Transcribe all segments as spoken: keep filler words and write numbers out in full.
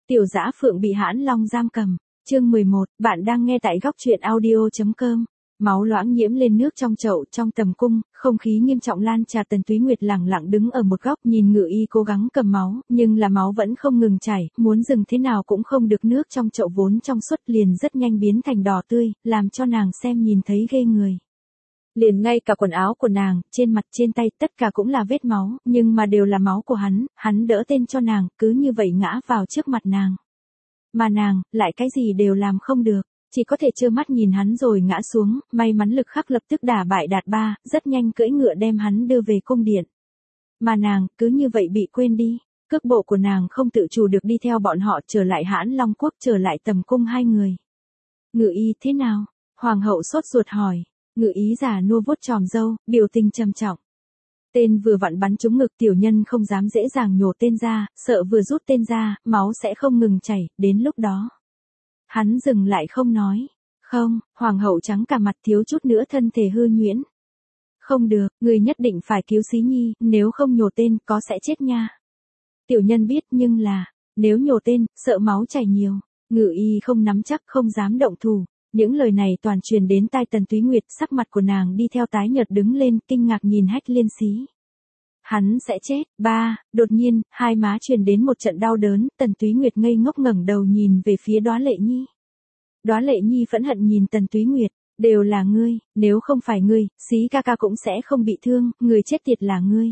Tiểu Dã Phượng bị Hãn Long giam cầm. Chương mười một, bạn đang nghe tại góc truyện audio.com. Máu loãng nhiễm lên nước trong chậu trong tầm cung, không khí nghiêm trọng lan tràn. Tần Túy Nguyệt lẳng lặng đứng ở một góc nhìn Ngự Y cố gắng cầm máu, nhưng là máu vẫn không ngừng chảy, muốn dừng thế nào cũng không được, nước trong chậu vốn trong suốt liền rất nhanh biến thành đỏ tươi, làm cho nàng xem nhìn thấy ghê người. Liền ngay cả quần áo của nàng, trên mặt trên tay tất cả cũng là vết máu, nhưng mà đều là máu của hắn, hắn đỡ tên cho nàng, cứ như vậy ngã vào trước mặt nàng. Mà nàng, lại cái gì đều làm không được, chỉ có thể trơ mắt nhìn hắn rồi ngã xuống, may mắn Lực Khắc lập tức đả bại Đạt Ba, rất nhanh cưỡi ngựa đem hắn đưa về cung điện. Mà nàng, cứ như vậy bị quên đi, cước bộ của nàng không tự chủ được đi theo bọn họ trở lại Hãn Long Quốc, trở lại tầm cung hai người. Ngự Y thế nào? Hoàng hậu sốt ruột hỏi. Ngự Y già nua vuốt chòm râu, biểu tình trầm trọng. Tên vừa vặn bắn trúng ngực, tiểu nhân không dám dễ dàng nhổ tên ra, sợ vừa rút tên ra, máu sẽ không ngừng chảy, đến lúc đó. Hắn dừng lại không nói. Không, hoàng hậu trắng cả mặt, thiếu chút nữa thân thể hư nhuyễn. Không được, người nhất định phải cứu Xí Nhi, nếu không nhổ tên có sẽ chết nha. Tiểu nhân biết, nhưng là, nếu nhổ tên, sợ máu chảy nhiều. Ngự Y không nắm chắc, không dám động thủ. Những lời này toàn truyền đến tai Tần Túy Nguyệt, sắc mặt của nàng đi theo tái nhợt đứng lên, kinh ngạc nhìn Hách Liên Xí. Hắn sẽ chết. Ba, đột nhiên, hai má truyền đến một trận đau đớn, Tần Túy Nguyệt ngây ngốc ngẩng đầu nhìn về phía Đóa Lệ Nhi. Đóa Lệ Nhi phẫn hận nhìn Tần Túy Nguyệt, đều là ngươi, nếu không phải ngươi, Xí ca ca cũng sẽ không bị thương, người chết tiệt là ngươi.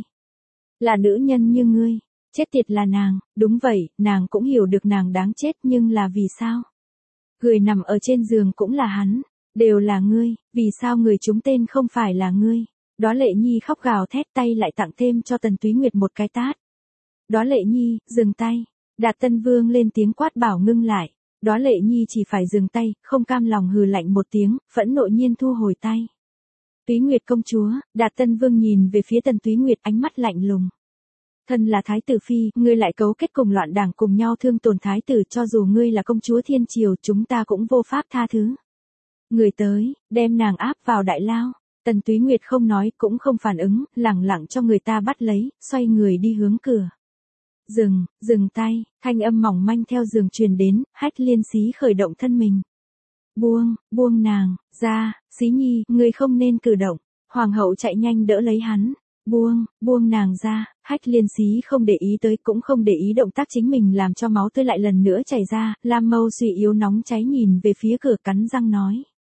Là nữ nhân như ngươi, chết tiệt là nàng, đúng vậy, nàng cũng hiểu được nàng đáng chết, nhưng là vì sao? Người nằm ở trên giường cũng là hắn, đều là ngươi, vì sao người trúng tên không phải là ngươi? Đóa Lệ Nhi khóc gào thét, tay lại tặng thêm cho Tần Túy Nguyệt một cái tát. Đóa Lệ Nhi, dừng tay. Đạt Tân Vương lên tiếng quát bảo ngưng lại. Đóa Lệ Nhi chỉ phải dừng tay, không cam lòng hừ lạnh một tiếng, phẫn nộ nhiên thu hồi tay. Túy Nguyệt công chúa, Đạt Tân Vương nhìn về phía Tần Túy Nguyệt, ánh mắt lạnh lùng. Thân là thái tử phi, ngươi lại cấu kết cùng loạn đảng cùng nhau thương tổn thái tử, cho dù ngươi là công chúa thiên triều, chúng ta cũng vô pháp tha thứ. Người tới, đem nàng áp vào đại lao. Tần Túy Nguyệt không nói, cũng không phản ứng, lẳng lặng cho người ta bắt lấy, xoay người đi hướng cửa. Dừng, dừng tay, thanh âm mỏng manh theo giường truyền đến, Hách Liên Xí khởi động thân mình. Buông, buông nàng, ra, Xí Nhi, ngươi không nên cử động. Hoàng hậu chạy nhanh đỡ lấy hắn. Buông, buông nàng ra. Hách Liên Xí không để ý tới, cũng không để ý động tác chính mình làm cho máu tươi lại lần nữa chảy ra, Lam Mâu suy yếu nóng cháy nhìn về phía cửa, cắn răng nói.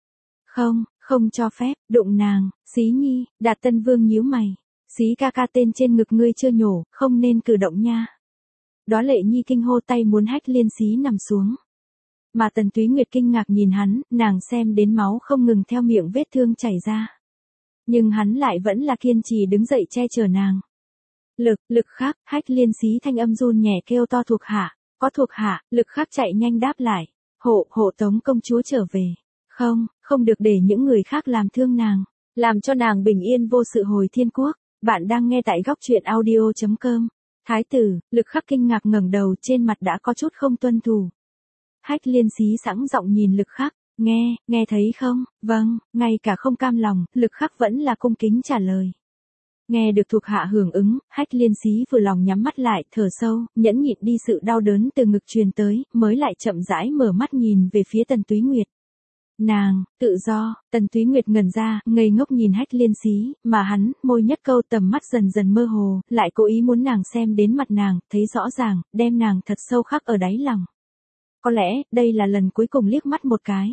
Không, không cho phép, đụng nàng, Xí Nhi. Đạt Tân Vương nhíu mày. Xí ca ca, tên trên ngực ngươi chưa nhổ, không nên cử động nha. Đóa Lệ Nhi kinh hô, tay muốn Hách Liên Xí nằm xuống. Mà Tần Túy Nguyệt kinh ngạc nhìn hắn, nàng xem đến máu không ngừng theo miệng vết thương chảy ra. Nhưng hắn lại vẫn là kiên trì đứng dậy che chở nàng. Lực, Lực Khắc, Hách Liên Xí thanh âm run nhẹ kêu to thuộc hạ, có thuộc hạ. Lực Khắc chạy nhanh đáp lại, hộ, hộ tống công chúa trở về. Không, không được để những người khác làm thương nàng, làm cho nàng bình yên vô sự hồi thiên quốc. Bạn đang nghe tại góc truyện audio.com. Thái tử, Lực Khắc kinh ngạc ngẩng đầu, trên mặt đã có chút không tuân thủ. Hách Liên Xí sẵn giọng nhìn Lực Khắc, nghe, nghe thấy không? Vâng, ngay cả không cam lòng, Lực Khắc vẫn là cung kính trả lời. Nghe được thuộc hạ hưởng ứng, Hách Liên Xí vừa lòng nhắm mắt lại, thở sâu, nhẫn nhịn đi sự đau đớn từ ngực truyền tới, mới lại chậm rãi mở mắt nhìn về phía Tần Túy Nguyệt. Nàng, tự do. Tần Túy Nguyệt ngẩn ra, ngây ngốc nhìn Hách Liên Xí, mà hắn, môi nhất câu, tầm mắt dần dần mơ hồ, lại cố ý muốn nàng xem đến mặt nàng, thấy rõ ràng, đem nàng thật sâu khắc ở đáy lòng. Có lẽ, đây là lần cuối cùng liếc mắt một cái.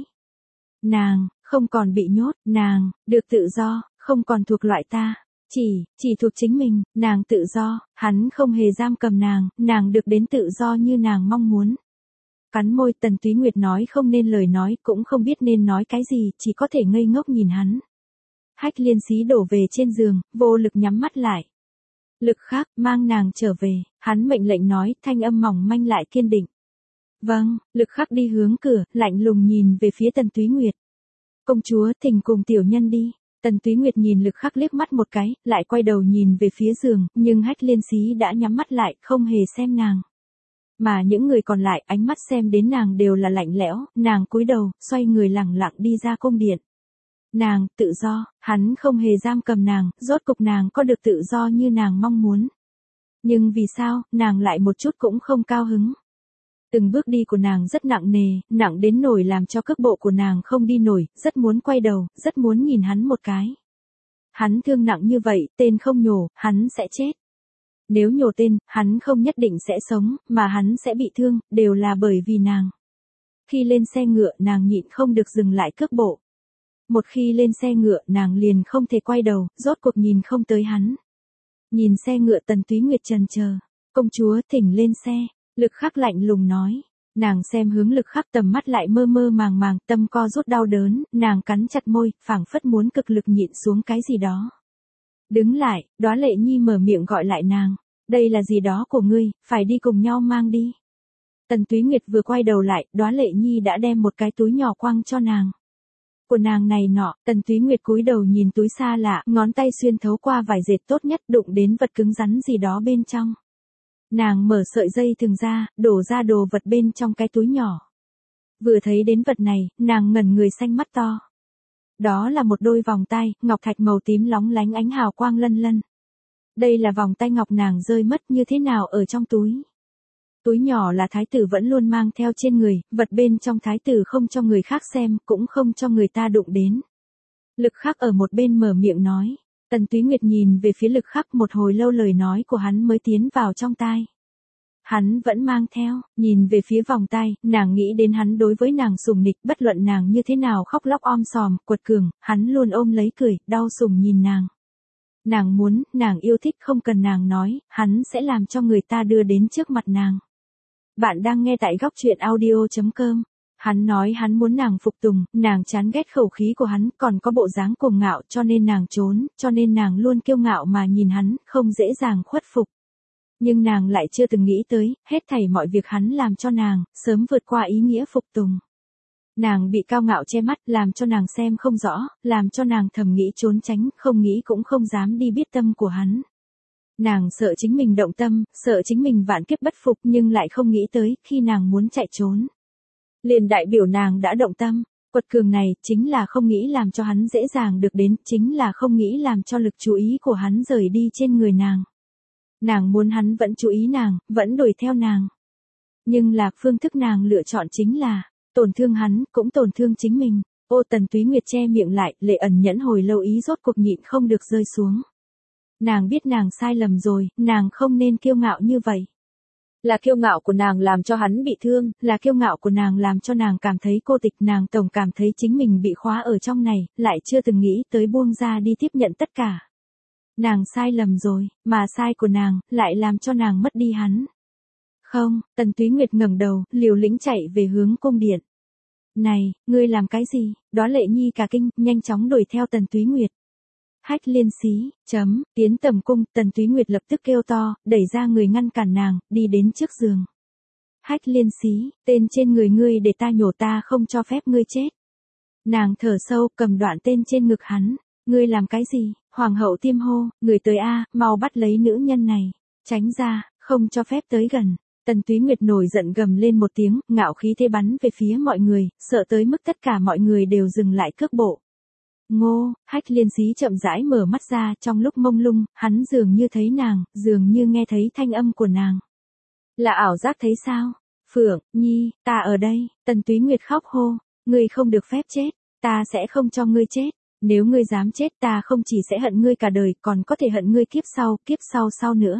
Nàng, không còn bị nhốt, nàng, được tự do, không còn thuộc loại ta. Chỉ, chỉ thuộc chính mình, nàng tự do, hắn không hề giam cầm nàng, nàng được đến tự do như nàng mong muốn. Cắn môi, Tần Túy Nguyệt nói không nên lời nói, cũng không biết nên nói cái gì, chỉ có thể ngây ngốc nhìn hắn. Hách Liên Xí đổ về trên giường, vô lực nhắm mắt lại. Lực Khắc, mang nàng trở về, hắn mệnh lệnh nói, thanh âm mỏng manh lại kiên định. Vâng, Lực Khắc đi hướng cửa, lạnh lùng nhìn về phía Tần Túy Nguyệt. Công chúa, thỉnh cùng tiểu nhân đi. Tần Túy Nguyệt nhìn Lực Khắc liếc mắt một cái, lại quay đầu nhìn về phía giường, nhưng Hách Liên Xí đã nhắm mắt lại, không hề xem nàng. Mà những người còn lại, ánh mắt xem đến nàng đều là lạnh lẽo, nàng cúi đầu, xoay người lẳng lặng đi ra cung điện. Nàng, tự do, hắn không hề giam cầm nàng, rốt cục nàng có được tự do như nàng mong muốn. Nhưng vì sao, nàng lại một chút cũng không cao hứng. Từng bước đi của nàng rất nặng nề, nặng đến nổi làm cho cước bộ của nàng không đi nổi, rất muốn quay đầu, rất muốn nhìn hắn một cái. Hắn thương nặng như vậy, tên không nhổ, hắn sẽ chết. Nếu nhổ tên, hắn không nhất định sẽ sống, mà hắn sẽ bị thương, đều là bởi vì nàng. Khi lên xe ngựa nàng nhịn không được dừng lại cước bộ. Một khi lên xe ngựa nàng liền không thể quay đầu, rốt cuộc nhìn không tới hắn. Nhìn xe ngựa Tần Túy Nguyệt trần chờ. Công chúa thỉnh lên xe, Lực Khắc lạnh lùng nói. Nàng xem hướng Lực Khắc tầm mắt lại mơ mơ màng màng, tâm co rút đau đớn, nàng cắn chặt môi, phảng phất muốn cực lực nhịn xuống cái gì đó. Đứng lại, Đóa Lệ Nhi mở miệng gọi lại nàng. Đây là gì đó của ngươi, phải đi cùng nhau mang đi. Tần Túy Nguyệt vừa quay đầu lại, Đóa Lệ Nhi đã đem một cái túi nhỏ quăng cho nàng. Của nàng này nọ, Tần Túy Nguyệt cúi đầu nhìn túi xa lạ, ngón tay xuyên thấu qua vải dệt tốt nhất, đụng đến vật cứng rắn gì đó bên trong. Nàng mở sợi dây thừng ra, đổ ra đồ vật bên trong cái túi nhỏ. Vừa thấy đến vật này, nàng ngẩn người xanh mắt to. Đó là một đôi vòng tay, ngọc thạch màu tím lóng lánh ánh hào quang lân lân. Đây là vòng tay ngọc nàng rơi mất như thế nào ở trong túi. Túi nhỏ là thái tử vẫn luôn mang theo trên người, vật bên trong thái tử không cho người khác xem, cũng không cho người ta đụng đến. Lực Khắc ở một bên mở miệng nói. Tần Túy Nguyệt nhìn về phía Lực Khắc, một hồi lâu lời nói của hắn mới tiến vào trong tai. Hắn vẫn mang theo, nhìn về phía vòng tay, nàng nghĩ đến hắn đối với nàng sủng nịch, bất luận nàng như thế nào khóc lóc om sòm, quật cường, hắn luôn ôm lấy cười, đau sủng nhìn nàng. Nàng muốn, nàng yêu thích, không cần nàng nói, hắn sẽ làm cho người ta đưa đến trước mặt nàng. Bạn đang nghe tại góc truyện audio chấm com. Hắn nói hắn muốn nàng phục tùng, nàng chán ghét khẩu khí của hắn, còn có bộ dáng cuồng ngạo, cho nên nàng trốn, cho nên nàng luôn kiêu ngạo mà nhìn hắn, không dễ dàng khuất phục. Nhưng nàng lại chưa từng nghĩ tới, hết thảy mọi việc hắn làm cho nàng, sớm vượt qua ý nghĩa phục tùng. Nàng bị cao ngạo che mắt, làm cho nàng xem không rõ, làm cho nàng thầm nghĩ trốn tránh, không nghĩ cũng không dám đi biết tâm của hắn. Nàng sợ chính mình động tâm, sợ chính mình vạn kiếp bất phục, nhưng lại không nghĩ tới, khi nàng muốn chạy trốn. Liền đại biểu nàng đã động tâm, quật cường này, chính là không nghĩ làm cho hắn dễ dàng được đến, chính là không nghĩ làm cho lực chú ý của hắn rời đi trên người nàng. Nàng muốn hắn vẫn chú ý nàng, vẫn đuổi theo nàng. Nhưng là phương thức nàng lựa chọn chính là, tổn thương hắn, cũng tổn thương chính mình. Ô Tần Túy Nguyệt che miệng lại, lệ ẩn nhẫn hồi lâu ý rốt cuộc nhịn không được rơi xuống. Nàng biết nàng sai lầm rồi, nàng không nên kiêu ngạo như vậy. Là kiêu ngạo của nàng làm cho hắn bị thương, là kiêu ngạo của nàng làm cho nàng cảm thấy cô tịch, nàng tổng cảm thấy chính mình bị khóa ở trong này, lại chưa từng nghĩ tới buông ra đi tiếp nhận tất cả. Nàng sai lầm rồi, mà sai của nàng, lại làm cho nàng mất đi hắn. Không, Tần Túy Nguyệt ngẩng đầu, liều lĩnh chạy về hướng cung điện. Này, ngươi làm cái gì? Đóa Lệ Nhi cả kinh, nhanh chóng đuổi theo Tần Túy Nguyệt. Hách Liên Xí, chấm, tiến tầm cung, Tần Túy Nguyệt lập tức kêu to, đẩy ra người ngăn cản nàng, đi đến trước giường. Hách Liên Xí, tên trên người ngươi để ta nhổ, ta không cho phép ngươi chết. Nàng thở sâu, cầm đoạn tên trên ngực hắn, ngươi làm cái gì? Hoàng hậu Tiêm hô, người tới a, mau bắt lấy nữ nhân này, tránh ra, không cho phép tới gần. Tần Túy Nguyệt nổi giận gầm lên một tiếng, ngạo khí thế bắn về phía mọi người, sợ tới mức tất cả mọi người đều dừng lại cước bộ. Ngô, Hách Liên Xí chậm rãi mở mắt ra, trong lúc mông lung, hắn dường như thấy nàng, dường như nghe thấy thanh âm của nàng. Là ảo giác thấy sao? Phượng, Nhi, ta ở đây. Tần Túy Nguyệt khóc hô, ngươi không được phép chết, ta sẽ không cho ngươi chết. Nếu ngươi dám chết, ta không chỉ sẽ hận ngươi cả đời, còn có thể hận ngươi kiếp sau, kiếp sau sau nữa.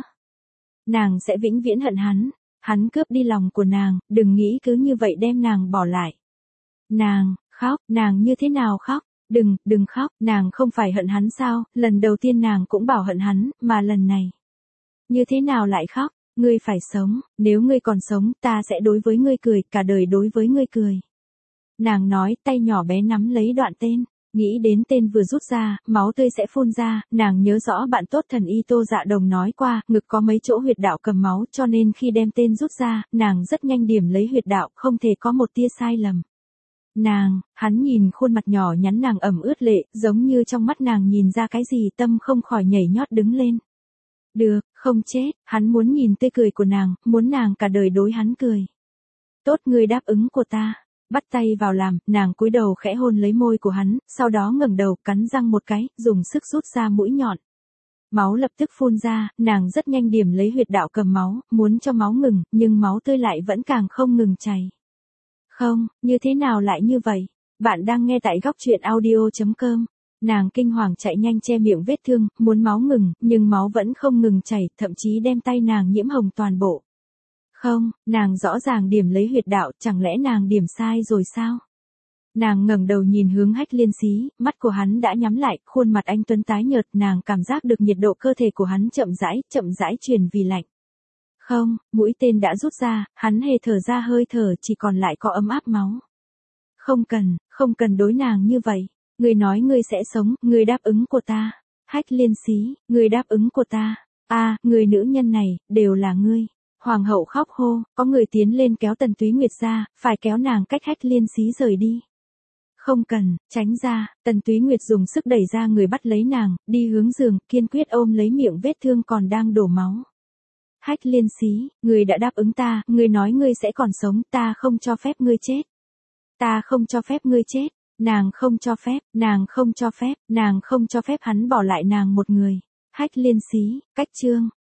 Nàng sẽ vĩnh viễn hận hắn, hắn cướp đi lòng của nàng, đừng nghĩ cứ như vậy đem nàng bỏ lại. Nàng, khóc, nàng như thế nào khóc? Đừng, đừng khóc, nàng không phải hận hắn sao? Lần đầu tiên nàng cũng bảo hận hắn, mà lần này. Như thế nào lại khóc? Ngươi phải sống, nếu ngươi còn sống, ta sẽ đối với ngươi cười, cả đời đối với ngươi cười. Nàng nói, tay nhỏ bé nắm lấy đoạn tên. Nghĩ đến tên vừa rút ra, máu tươi sẽ phun ra, nàng nhớ rõ bạn tốt thần y Tô Dạ Đồng nói qua, ngực có mấy chỗ huyệt đạo cầm máu, cho nên khi đem tên rút ra, nàng rất nhanh điểm lấy huyệt đạo, không thể có một tia sai lầm. Nàng, hắn nhìn khuôn mặt nhỏ nhắn nàng ẩm ướt lệ, giống như trong mắt nàng nhìn ra cái gì, tâm không khỏi nhảy nhót đứng lên. Được, không chết, hắn muốn nhìn tươi cười của nàng, muốn nàng cả đời đối hắn cười. Tốt, ngươi đáp ứng của ta. Bắt tay vào làm, nàng cúi đầu khẽ hôn lấy môi của hắn, sau đó ngẩng đầu cắn răng một cái, dùng sức rút ra mũi nhọn. Máu lập tức phun ra, nàng rất nhanh điểm lấy huyệt đạo cầm máu, muốn cho máu ngừng, nhưng máu tươi lại vẫn càng không ngừng chảy. Không, như thế nào lại như vậy? Bạn đang nghe tại góc truyện audio.com. Nàng kinh hoàng chạy nhanh che miệng vết thương, muốn máu ngừng, nhưng máu vẫn không ngừng chảy, thậm chí đem tay nàng nhiễm hồng toàn bộ. Không, nàng rõ ràng điểm lấy huyệt đạo, chẳng lẽ nàng điểm sai rồi sao? Nàng ngẩng đầu nhìn hướng Hách Liên Xí, mắt của hắn đã nhắm lại, khuôn mặt anh tuấn tái nhợt, nàng cảm giác được nhiệt độ cơ thể của hắn chậm rãi, chậm rãi truyền vì lạnh. Không, mũi tên đã rút ra, hắn hề thở ra hơi thở, chỉ còn lại có ấm áp máu. Không cần, không cần đối nàng như vậy. Ngươi nói ngươi sẽ sống, ngươi đáp ứng của ta. Hách Liên Xí, ngươi đáp ứng của ta. A, à, người nữ nhân này, đều là ngươi. Hoàng hậu khóc hô, có người tiến lên kéo Tần Túy Nguyệt ra, phải kéo nàng cách Hách Liên Xí rời đi. Không cần, tránh ra, Tần Túy Nguyệt dùng sức đẩy ra người bắt lấy nàng, đi hướng giường, kiên quyết ôm lấy miệng vết thương còn đang đổ máu. Hách Liên Xí, ngươi đã đáp ứng ta, ngươi nói ngươi sẽ còn sống, ta không cho phép ngươi chết. Ta không cho phép ngươi chết, nàng không cho phép, nàng không cho phép, nàng không cho phép hắn bỏ lại nàng một người. Hách Liên Xí, cách chương,